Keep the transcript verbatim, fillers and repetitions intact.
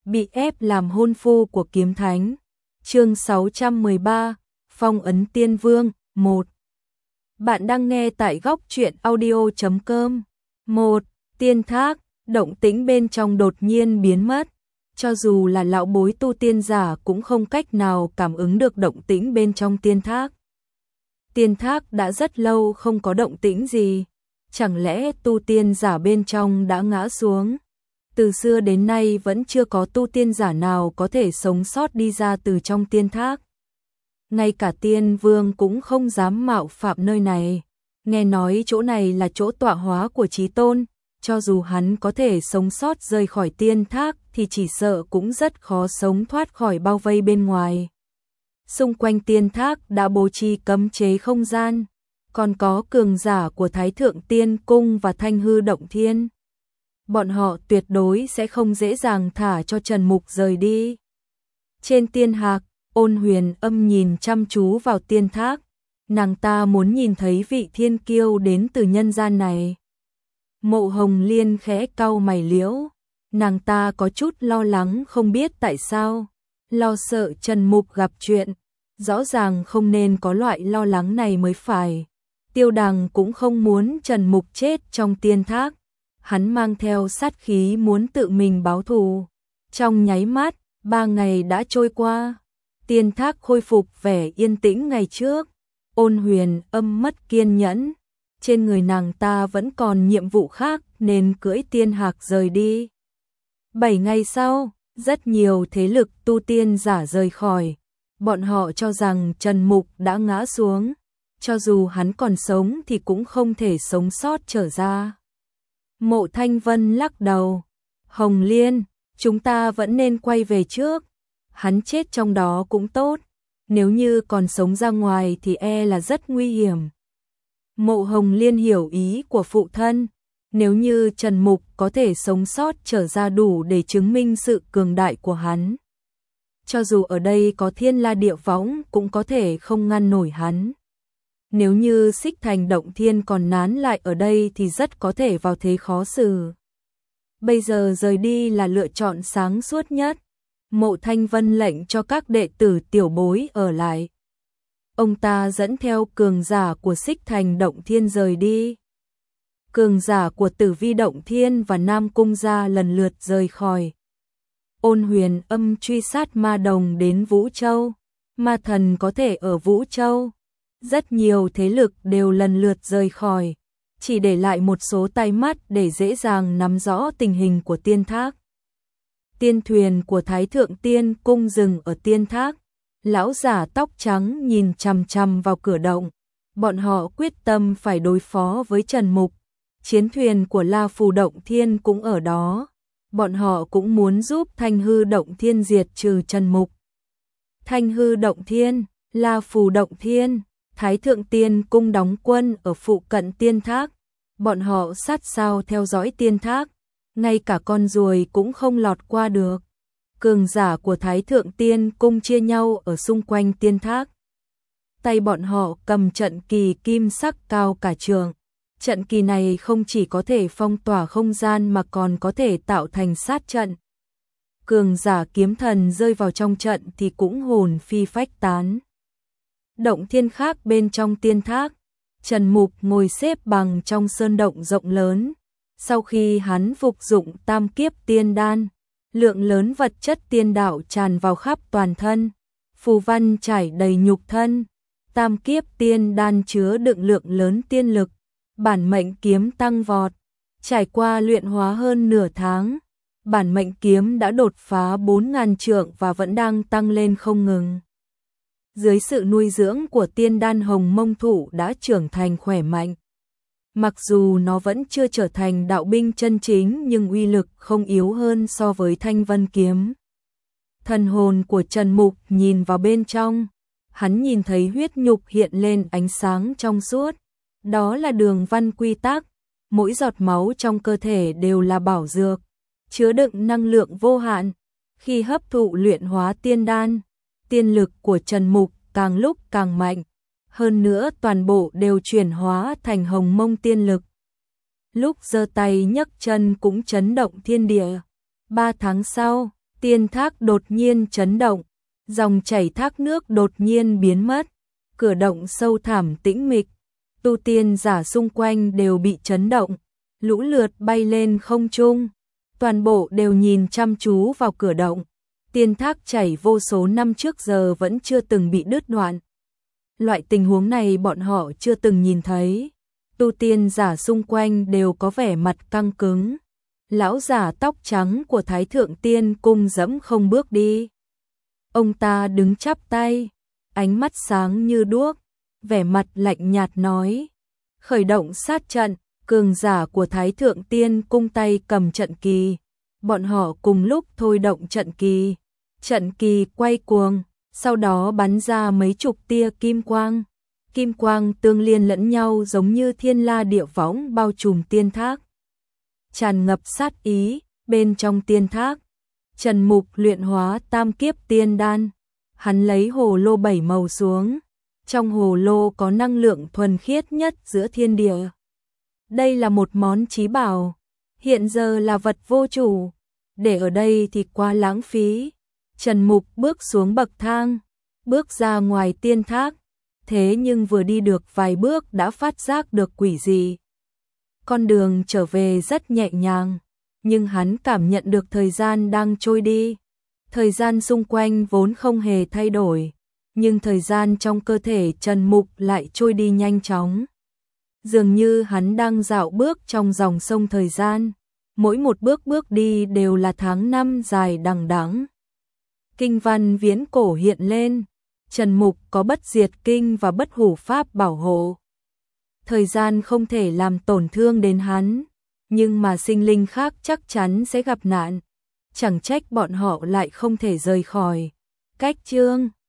bị ép làm hôn phu của kiếm thánh. Chương sáu trăm mười ba, Phong ấn Tiên Vương, một. Bạn đang nghe tại góc truyện audio chấm com. một. Tiên thác, động tĩnh bên trong đột nhiên biến mất. Cho dù là lão bối tu tiên giả cũng không cách nào cảm ứng được động tĩnh bên trong tiên thác. Tiên thác đã rất lâu không có động tĩnh gì. Chẳng lẽ tu tiên giả bên trong đã ngã xuống? Từ xưa đến nay vẫn chưa có tu tiên giả nào có thể sống sót đi ra từ trong tiên thác. Ngay cả tiên vương cũng không dám mạo phạm nơi này. Nghe nói chỗ này là chỗ tọa hóa của Chí Tôn, cho dù hắn có thể sống sót rời khỏi tiên thác thì chỉ sợ cũng rất khó sống thoát khỏi bao vây bên ngoài. Xung quanh tiên thác đã bố trí cấm chế không gian, còn có cường giả của Thái Thượng Tiên Cung và Thanh Hư Động Thiên. Bọn họ tuyệt đối sẽ không dễ dàng thả cho Trần Mục rời đi. Trên tiên hạc, Ôn Huyền Âm nhìn chăm chú vào tiên thác, nàng ta muốn nhìn thấy vị thiên kiêu đến từ nhân gian này. Mộ Hồng Liên khẽ cau mày liễu, nàng ta có chút lo lắng không biết tại sao, lo sợ Trần Mục gặp chuyện, rõ ràng không nên có loại lo lắng này mới phải. Tiêu Đằng cũng không muốn Trần Mục chết trong tiên thác, hắn mang theo sát khí muốn tự mình báo thù. Trong nháy mắt, ba ngày đã trôi qua, tiên thác khôi phục vẻ yên tĩnh ngày trước. Ôn Huyền Âm mất kiên nhẫn, trên người nàng ta vẫn còn nhiệm vụ khác nên cưỡi tiên hạc rời đi. Bảy ngày sau, rất nhiều thế lực tu tiên giả rời khỏi. Bọn họ cho rằng Trần Mục đã ngã xuống, cho dù hắn còn sống thì cũng không thể sống sót trở ra. Mộ Thanh Vân lắc đầu, Hồng Liên, chúng ta vẫn nên quay về trước. Hắn chết trong đó cũng tốt, nếu như còn sống ra ngoài thì e là rất nguy hiểm. Mộ Hồng Liên hiểu ý của phụ thân, nếu như Trần Mục có thể sống sót trở ra đủ để chứng minh sự cường đại của hắn. Cho dù ở đây có thiên la địa võng cũng có thể không ngăn nổi hắn. Nếu như Xích Thành Động Thiên còn nán lại ở đây thì rất có thể vào thế khó xử. Bây giờ rời đi là lựa chọn sáng suốt nhất. Mộ Thanh Vân lệnh cho các đệ tử tiểu bối ở lại. Ông ta dẫn theo cường giả của Xích Thành Động Thiên rời đi. Cường giả của Tử Vi Động Thiên và Nam Cung gia lần lượt rời khỏi. Ôn Huyền Âm truy sát ma đồng đến Vũ Châu. Ma thần có thể ở Vũ Châu. Rất nhiều thế lực đều lần lượt rời khỏi, chỉ để lại một số tai mắt để dễ dàng nắm rõ tình hình của tiên thác. Tiên thuyền của Thái Thượng Tiên Cung dừng ở tiên thác. Lão giả tóc trắng nhìn chằm chằm vào cửa động. Bọn họ quyết tâm phải đối phó với Trần Mục. Chiến thuyền của La Phù Động Thiên cũng ở đó. Bọn họ cũng muốn giúp Thanh Hư Động Thiên diệt trừ Trần Mục. Thanh Hư Động Thiên, La Phù Động Thiên, Thái Thượng Tiên Cung đóng quân ở phụ cận tiên thác. Bọn họ sát sao theo dõi tiên thác, ngay cả con ruồi cũng không lọt qua được. Cường giả của Thái Thượng Tiên Cung chia nhau ở xung quanh tiên thác. Tay bọn họ cầm trận kỳ kim sắc cao cả trường. Trận kỳ này không chỉ có thể phong tỏa không gian mà còn có thể tạo thành sát trận. Cường giả kiếm thần rơi vào trong trận thì cũng hồn phi phách tán. Động thiên khác bên trong tiên thác, Trần Mục ngồi xếp bằng trong sơn động rộng lớn. Sau khi hắn phục dụng tam kiếp tiên đan, lượng lớn vật chất tiên đạo tràn vào khắp toàn thân, phù văn trải đầy nhục thân. Tam kiếp tiên đan chứa đựng lượng lớn tiên lực, bản mệnh kiếm tăng vọt. Trải qua luyện hóa hơn nửa tháng, bản mệnh kiếm đã đột phá bốn ngàn trượng và vẫn đang tăng lên không ngừng. Dưới sự nuôi dưỡng của tiên đan hồng mông thụ đã trưởng thành khỏe mạnh. Mặc dù nó vẫn chưa trở thành đạo binh chân chính nhưng uy lực không yếu hơn so với Thanh Vân kiếm. Thần hồn của Trần Mục nhìn vào bên trong, hắn nhìn thấy huyết nhục hiện lên ánh sáng trong suốt. Đó là đường văn quy tắc, mỗi giọt máu trong cơ thể đều là bảo dược, chứa đựng năng lượng vô hạn. Khi hấp thụ luyện hóa tiên đan, tiên lực của Trần Mục càng lúc càng mạnh. Hơn nữa toàn bộ đều chuyển hóa thành hồng mông tiên lực. Lúc giơ tay nhấc chân cũng chấn động thiên địa. Ba tháng sau, Tiên thác đột nhiên chấn động, dòng chảy thác nước đột nhiên biến mất, cửa động sâu thẳm tĩnh mịch, tu tiên giả xung quanh đều bị chấn động, lũ lượt bay lên không trung, toàn bộ đều nhìn chăm chú vào cửa động. Tiên thác chảy vô số năm trước giờ vẫn chưa từng bị đứt đoạn. Loại tình huống này bọn họ chưa từng nhìn thấy. Tu tiên giả xung quanh đều có vẻ mặt căng cứng. Lão giả tóc trắng của Thái Thượng Tiên Cung dẫm không bước đi. Ông ta đứng chắp tay, ánh mắt sáng như đuốc, vẻ mặt lạnh nhạt nói. Khởi động sát trận, cường giả của Thái Thượng Tiên Cung tay cầm trận kỳ. Bọn họ cùng lúc thôi động trận kỳ. Trận kỳ quay cuồng, sau đó bắn ra mấy chục tia kim quang. Kim quang tương liên lẫn nhau giống như thiên la địa võng bao trùm tiên thác. Tràn ngập sát ý, bên trong tiên thác. Trần Mục luyện hóa tam kiếp tiên đan. Hắn lấy hồ lô bảy màu xuống. Trong hồ lô có năng lượng thuần khiết nhất giữa thiên địa. Đây là một món chí bảo. Hiện giờ là vật vô chủ. Để ở đây thì quá lãng phí. Trần Mục bước xuống bậc thang. Bước ra ngoài tiên thác. Thế nhưng vừa đi được vài bước đã phát giác được quỷ gì. Con đường trở về rất nhẹ nhàng. Nhưng hắn cảm nhận được thời gian đang trôi đi. Thời gian xung quanh vốn không hề thay đổi. Nhưng thời gian trong cơ thể Trần Mục lại trôi đi nhanh chóng. Dường như hắn đang dạo bước trong dòng sông thời gian. Mỗi một bước bước đi đều là tháng năm dài đằng đẵng. Kinh văn viễn cổ hiện lên. Trần Mục có bất diệt kinh và bất hủ pháp bảo hộ. Thời gian không thể làm tổn thương đến hắn. Nhưng mà sinh linh khác chắc chắn sẽ gặp nạn. Chẳng trách bọn họ lại không thể rời khỏi. Cách chương